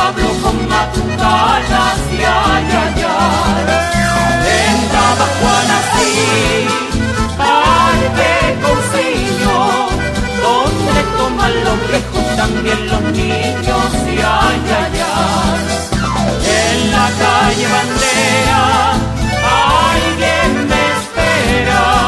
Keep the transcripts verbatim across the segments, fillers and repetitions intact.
Pablo con matucalas y ay, ay, ay. Entraba Juan así, al que consiguió, donde toman los viejos también los niños y ay, ay, ay. En la calle Bandera alguien me espera.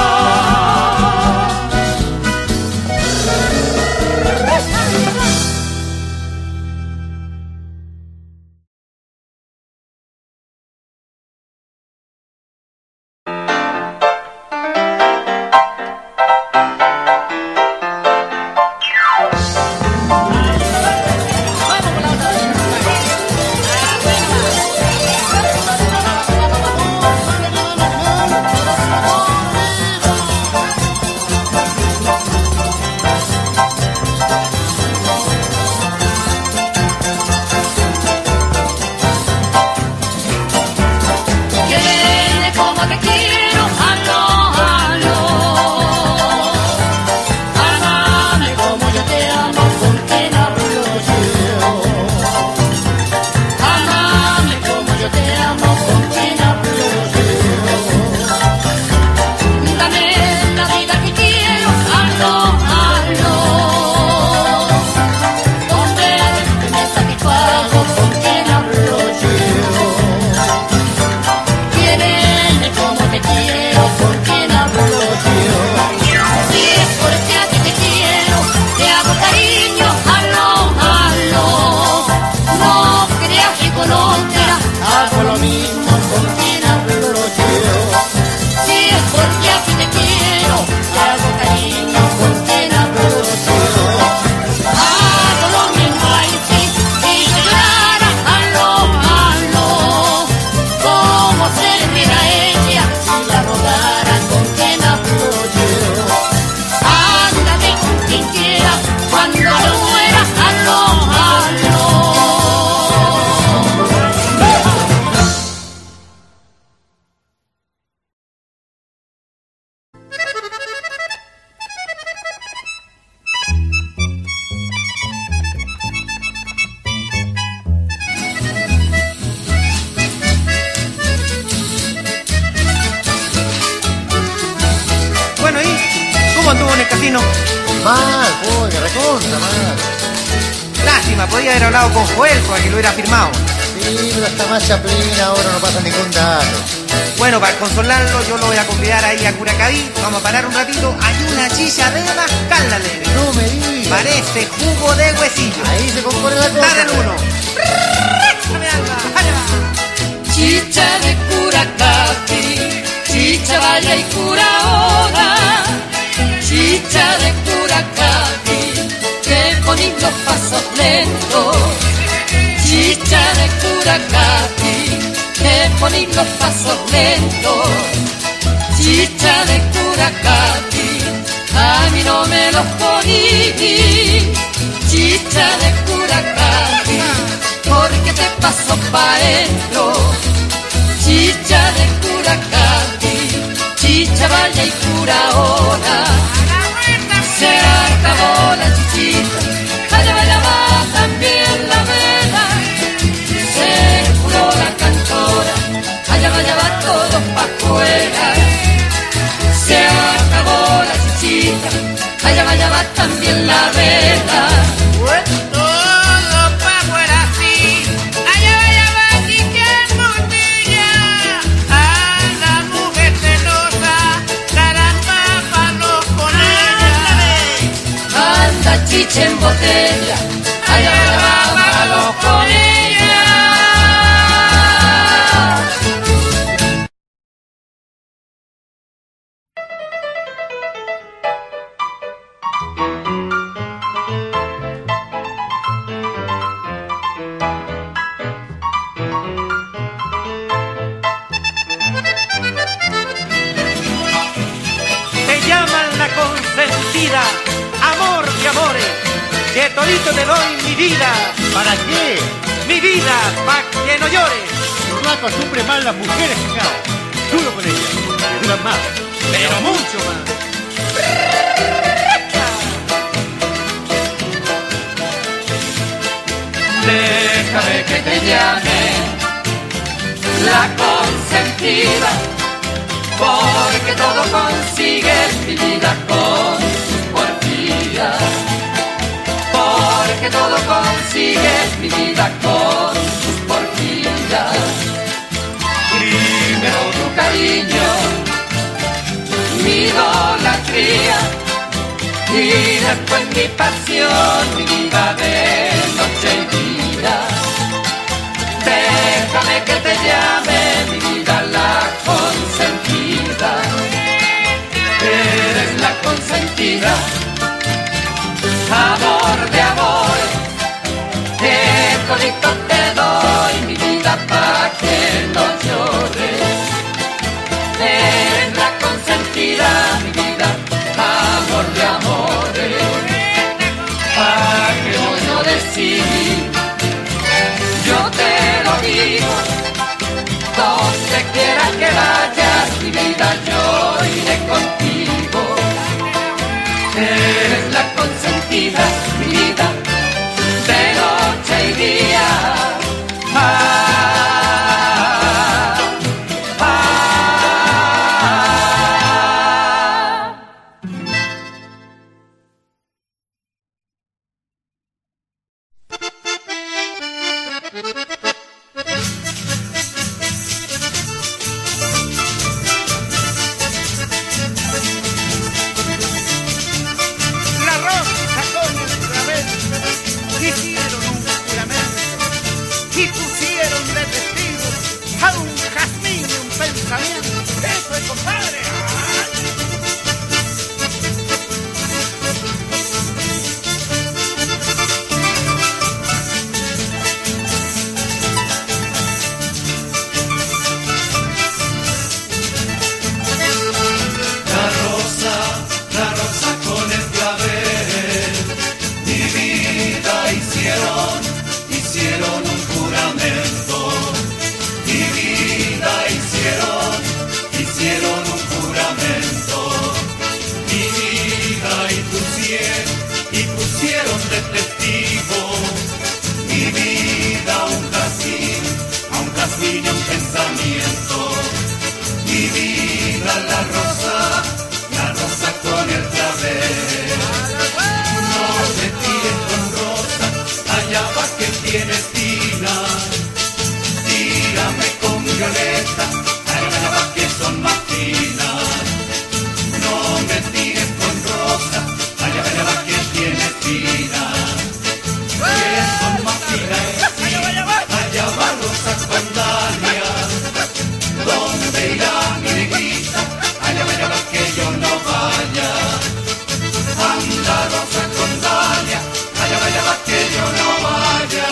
Mal, oye, recontra, mal. Lástima, podía haber hablado con Joel para que lo hubiera firmado. Sí, pero está más Chaplin ahora, no pasa ningún dato. Bueno, para consolarlo, yo lo voy a convidar ahí a Curacaví. Vamos a parar un ratito. Hay una chicha de mascarla, alegre. No me digas. Parece jugo de huesillo. Ahí se compone la cosa. Dale el uno. Mi alma, allá va. Chicha de Curacaví, chicha vaya y cura ahora. Chicha de Curacaví, que ponen los pasos lentos. Chicha de Curacaví, que ponen los pasos lentos. Chicha de Curacaví, a mí no me los poní. Chicha de Curacaví, porque te paso pa' dentro. Chicha de Curacaví, chicha vaya y cura ahora. Se acabó la chichita, allá vaya va también la vela. Se curó la cantora, allá vaya va todos pa' fuera. Se acabó la chichita, allá vaya va también la vela. Chicha en botella, allá vamos con ella. Te llaman la consentida, amor de amores, que todito te doy mi vida. ¿Para qué? Mi vida, pa' que no llores. No acostumbre mal las mujeres, fijao. Duro con ellas, que duran más. Pero mucho más. Deja déjame que te llame la consentida, porque todo consigues mi vida con tus porfías, porque todo consigues mi vida con tus porfías. Primero tu cariño, mi idolatría, y después mi pasión, mi vida de noche y día. Déjame que te llame mi vida la consentida. Eres la consentida, amor de amor, que todito te doy mi vida pa' que no llores. Eres la consentida, mi vida, amor de amores, pa' que no llores sí. Yo te lo digo, donde quiera que vayas, mi vida, yo iré contigo. Eres la consentida, mi vida, de noche y día. Ah, ah, La rosa con el clavel hicieron un juramento y pusieron de testigo a un jazmín y un pensamiento. ¡Eso es, compadre! ¡Ay! La rosa, la rosa con el clavel, mi vida hicieron, hicieron un juramento. Mi vida hicieron, hicieron un juramento. Mi vida y pusieron, y pusieron de testigo. Mi vida a un jazmín, a un jazmín y a un pensamiento. Mi vida la rosa, la rosa con el clavel. No te tires con rosa, allá va que tienes tina. Tírame con violeta, allá va que son más finas. No me tires con rosa, allá va que tienes tina. Que son más finas, allá va rosa con dalia. ¿Dónde irá mi negrita? Allá vaya va que yo no vaya. Anda rosa con dalia, allá vaya va que yo no vaya.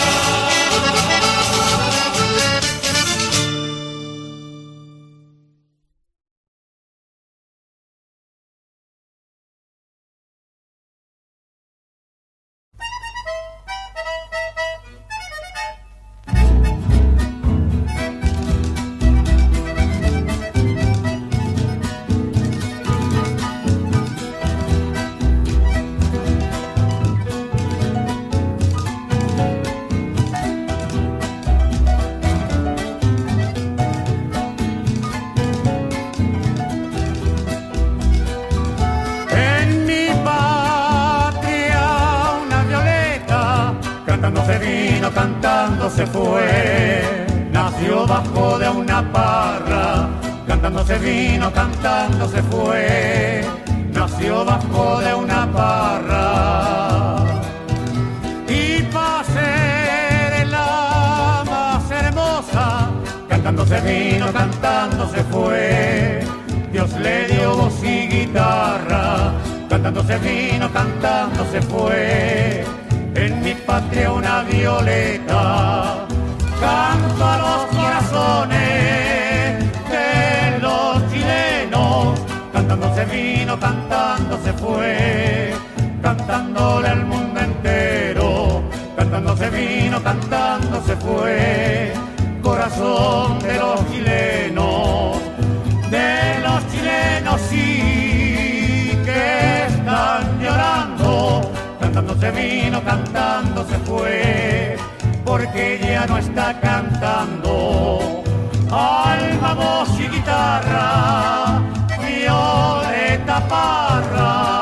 En mi patria una violeta, cantando se vino, cantando se fue. Nació bajo de una parra, cantando se vino, cantando se fue. Nació bajo de una parra. Y pasé de la más hermosa, cantando se vino, cantando se fue. Dios le dio voz y guitarra, cantando se vino, cantando se fue. En mi patria una violeta, canto a los corazones de los chilenos, cantando se vino, cantando se fue, cantándole al mundo entero, cantando se vino, cantando se fue, corazón de los chilenos, de los chilenos sí que están llorando, cantando se vino, cantando se fue, porque ya no está cantando. Alma, voz y guitarra, Violeta Parra.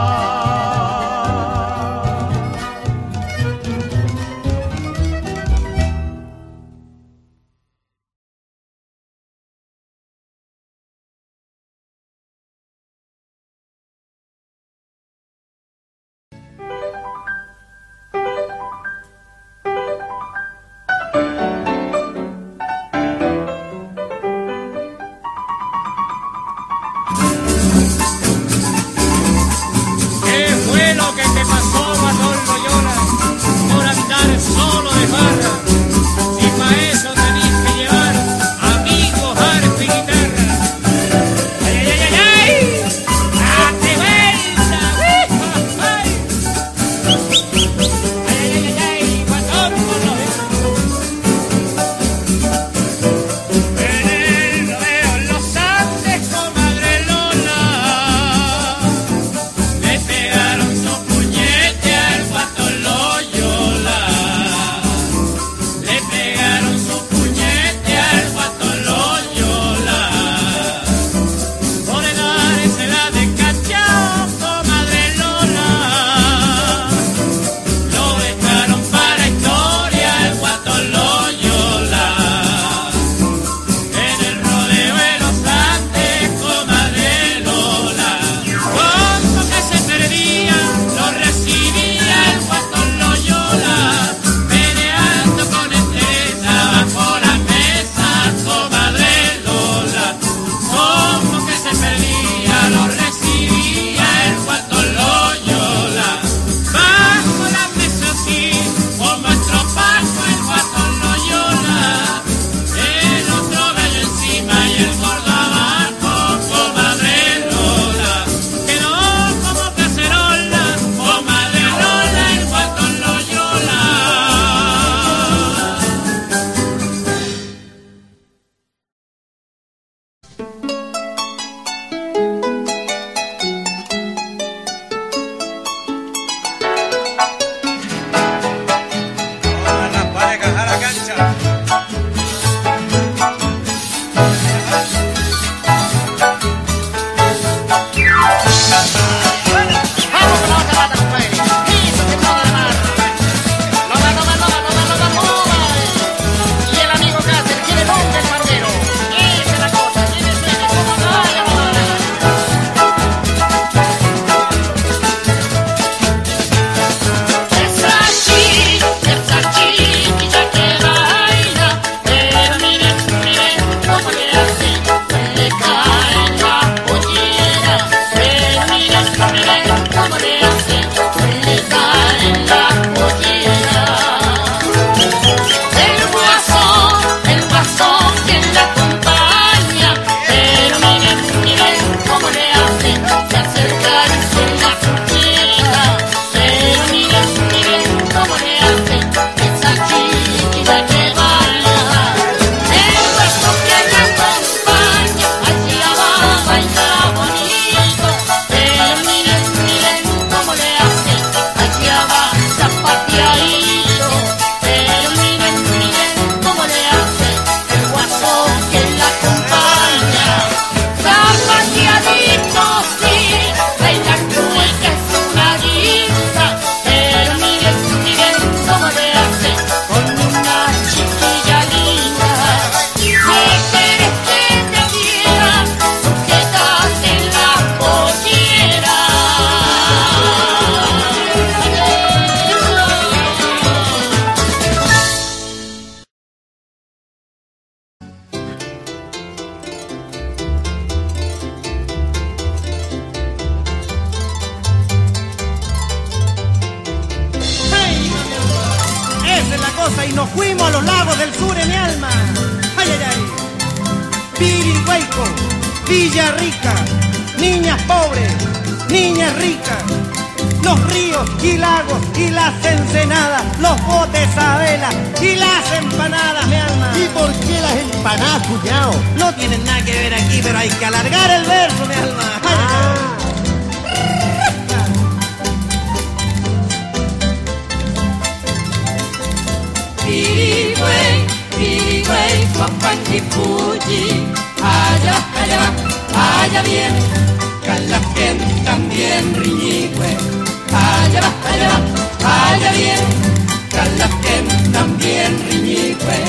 Y nos fuimos a los lagos del sur en mi alma. Ay, ay, ay. Pirinhueco, Villarrica, niñas pobres, niñas ricas. Los ríos y lagos y las ensenadas, los botes a vela y las empanadas, mi alma. ¿Y por qué las empanadas, cuñado? No tienen nada que ver aquí, pero hay que alargar el verso, mi alma. Ay, ay, ay. Guapanquipuchi, allá va, allá va, allá viene, Calaquén también riñigüe, allá va, allá va, allá viene, Calaquén también riñigüe.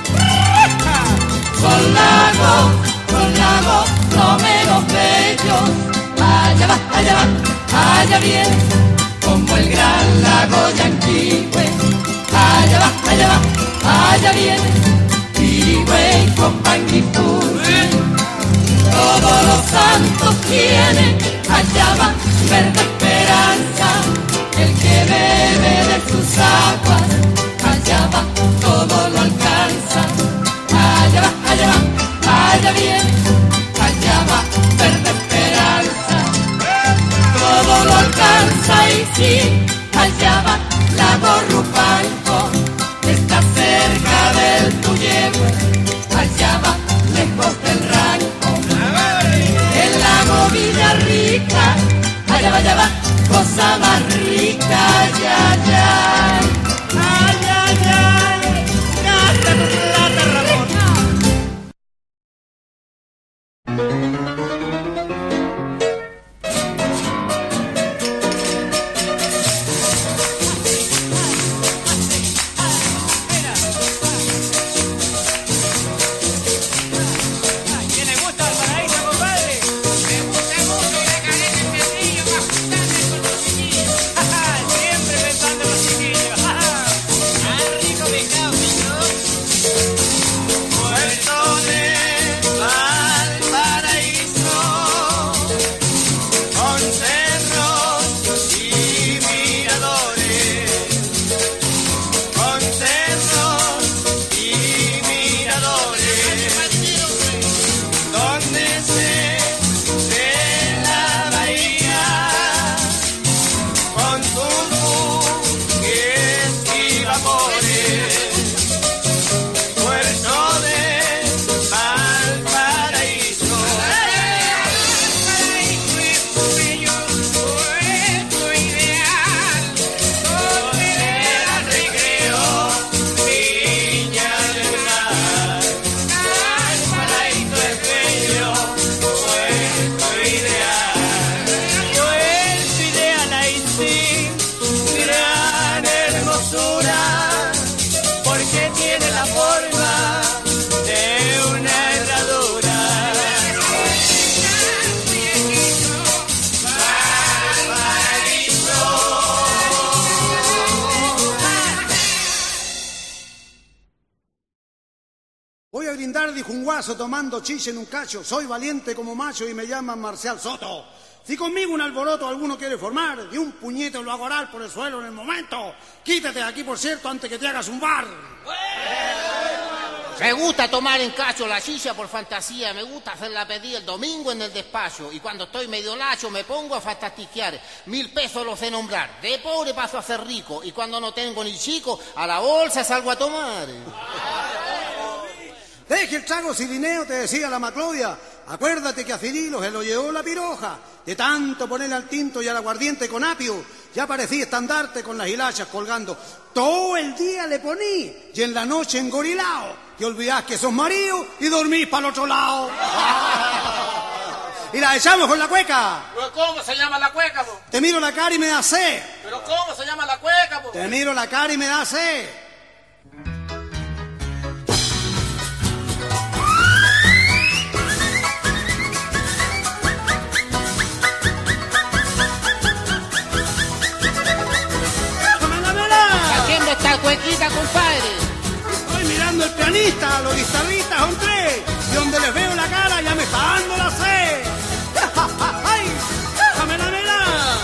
Con lago, con lago, romeros bellos, allá va, allá va, allá viene, como el gran lago Yanquihue, allá va, allá va, allá viene, Pirigüe y Guapanquipuchi. Todos los santos tienen, allá va, verde esperanza, el que bebe de sus aguas, allá va, todo lo alcanza, allá va, allá va, allá viene, allá va, verde esperanza, todo lo alcanza y sí, allá va, lago Rupanco, está cerca del Tuyehue, allá va, lejos del ranco, el lago Villarrica, allá va, allá va, cosa más rica, ay, ay, ay, ay, ay, ay, gata plata, Ramón. Dijo un guaso tomando chiche en un cacho, soy valiente como macho y me llaman Marcial Soto. Si conmigo un alboroto alguno quiere formar, de un puñete lo hago orar por el suelo en el momento. Quítate de aquí, por cierto, antes que te hagas un bar. Me gusta tomar en cacho la chicha por fantasía, me gusta hacer la pedida el domingo en el despacho y cuando estoy medio lacho me pongo a fantastiquear. Mil pesos los sé nombrar, de pobre paso a ser rico y cuando no tengo ni chico, a la bolsa salgo a tomar. Deje el trago, Cirineo, te decía la Maclovia. Acuérdate que a Cirilo se lo llevó la piroja. De tanto ponerle al tinto y al aguardiente con apio, ya parecía estandarte con las hilachas colgando. Todo el día le poní y en la noche engorilao. Y olvidás que sos marido y dormís para el otro lado. Y la echamos con la cueca. ¿Pero cómo se llama la cueca, po? Te miro la cara y me da sed. ¿Pero cómo se llama la cueca, po? Te miro la cara y me da sed. Esta cuequita, compadre. Estoy mirando el pianista, los guitarristas son tres. Y donde les veo la cara ya me está dando la sed. ¡Ay! ¡Déjame la mela!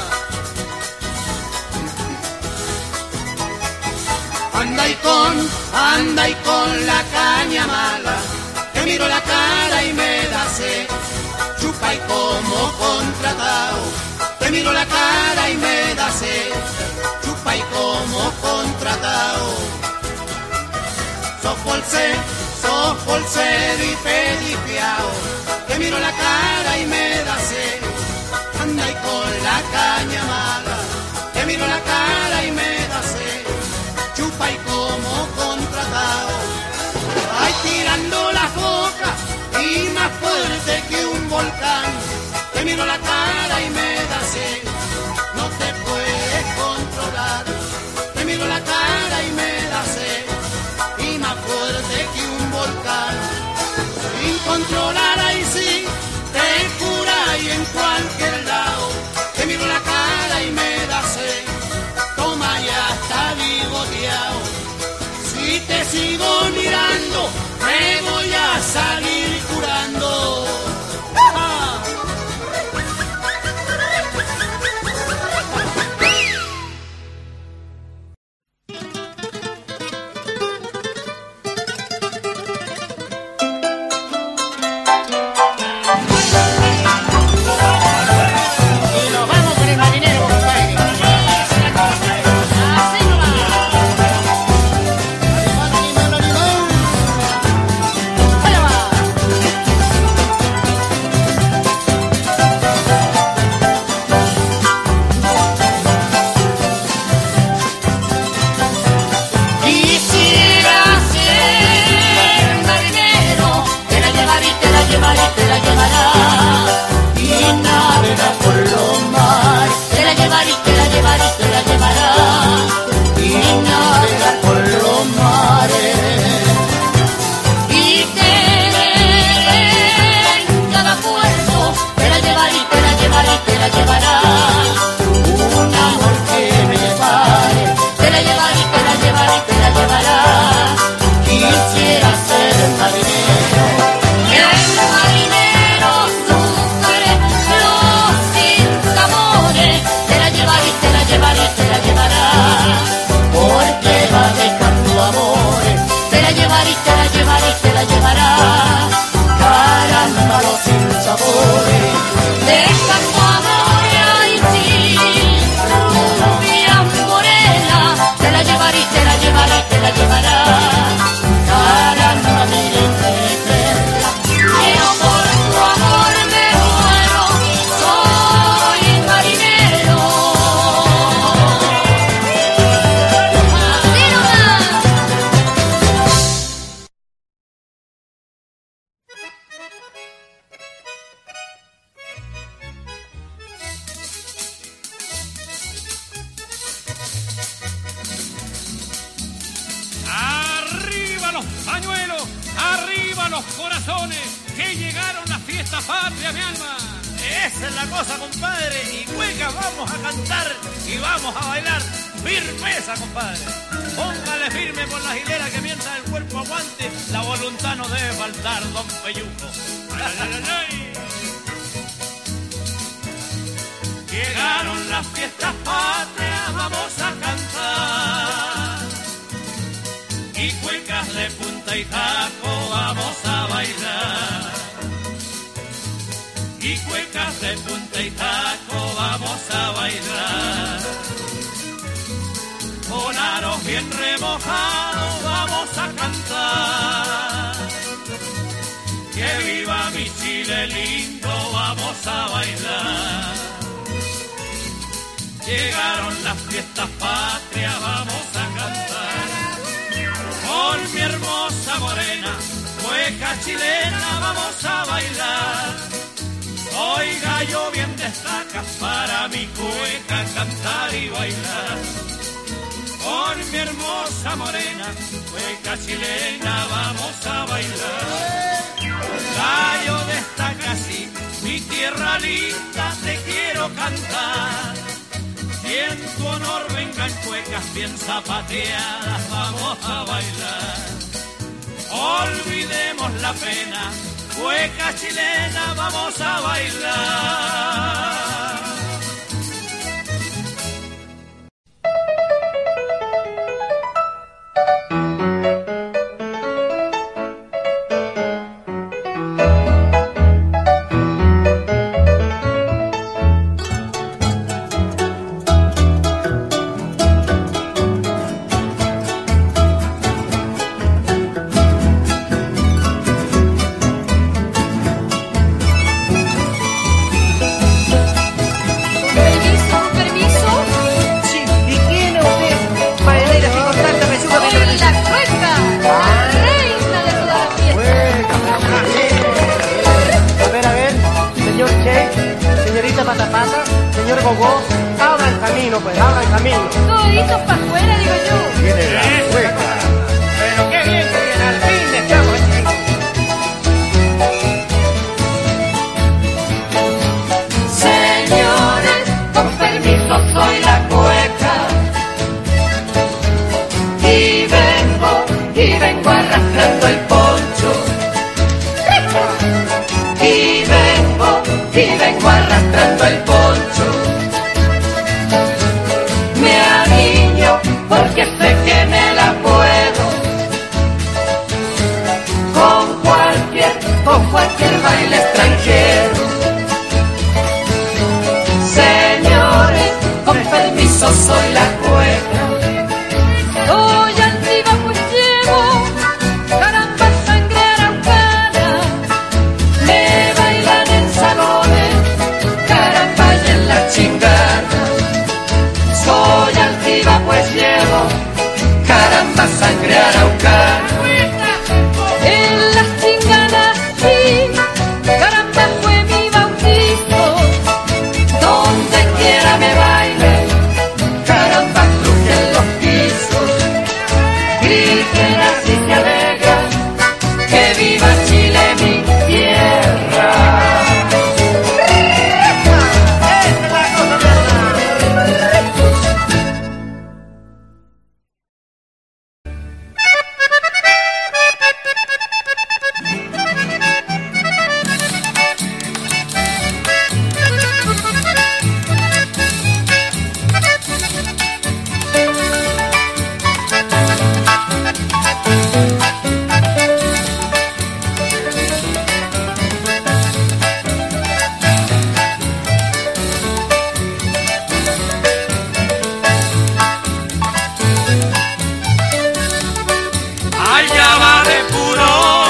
Anda y con, anda y con la caña mala. Te miro la cara y me da sed. Chupa y como contratado. Te miro la cara y me da sed. Chupa y como contratado. Sos bolsero, sos bolsero y pedifiao. Te miro la cara y me da sed. Anda y con la caña mala. Te miro la cara y me da sed. Chupa y como contratado. Ay, tirando grande que un volcán, sin controlar ahí sí, te cura y en cualquier lado, te miro la cara y me da sed, toma ya está bigoteado, si te sigo mirando, me voy a salir curando. Gogó, abra el camino, pues, abra el camino. Toditos para afuera, digo yo. Viene la cueca. Pero qué bien que viene al fin. llevo arrastrando el poncho. Me anillo porque sé que me la puedo con cualquier, con cualquier baile extranjero. Señores, con permiso soy la cueca. Soy altiva pues llevo caramba sangre araucana. Me bailan en salones, caramba y en la chingada. Soy altiva pues llevo caramba sangre araucana. En las chinganas sí, caramba fue mi bautizo. Donde quiera me baile, caramba crujen los pisos. Griten así se alegra, que viva Chile mi tierra. Allá va de puro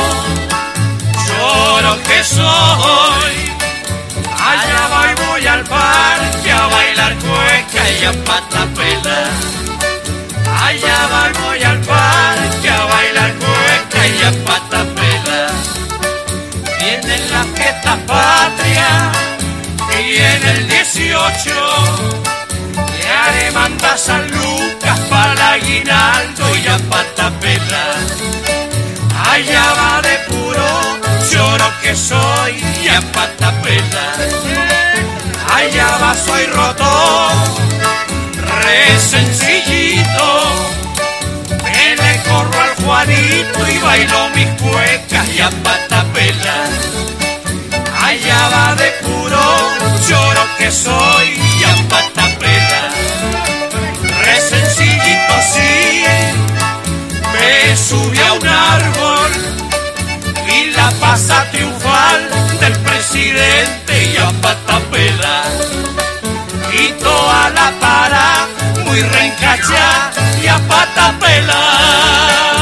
lloro que soy. Allá va y voy al parque a bailar cueca y a patapela. Allá va y voy al parque a bailar cueca y a patapela. Viene la fiesta patria y en el dieciocho le haré manda San Lucas para el aguinaldo y a patapela. Allá va de puro lloro que soy y a patapela. Allá va soy roto, re sencillito. Me le corro al Juanito y bailo mis cuecas y a patapela. Allá va de puro lloro que soy y a patapela. Re sencillito sí, me subí a un árbol y la pasa triunfal del presidente y a patapela. Y toda la para muy reencachada y a patapela.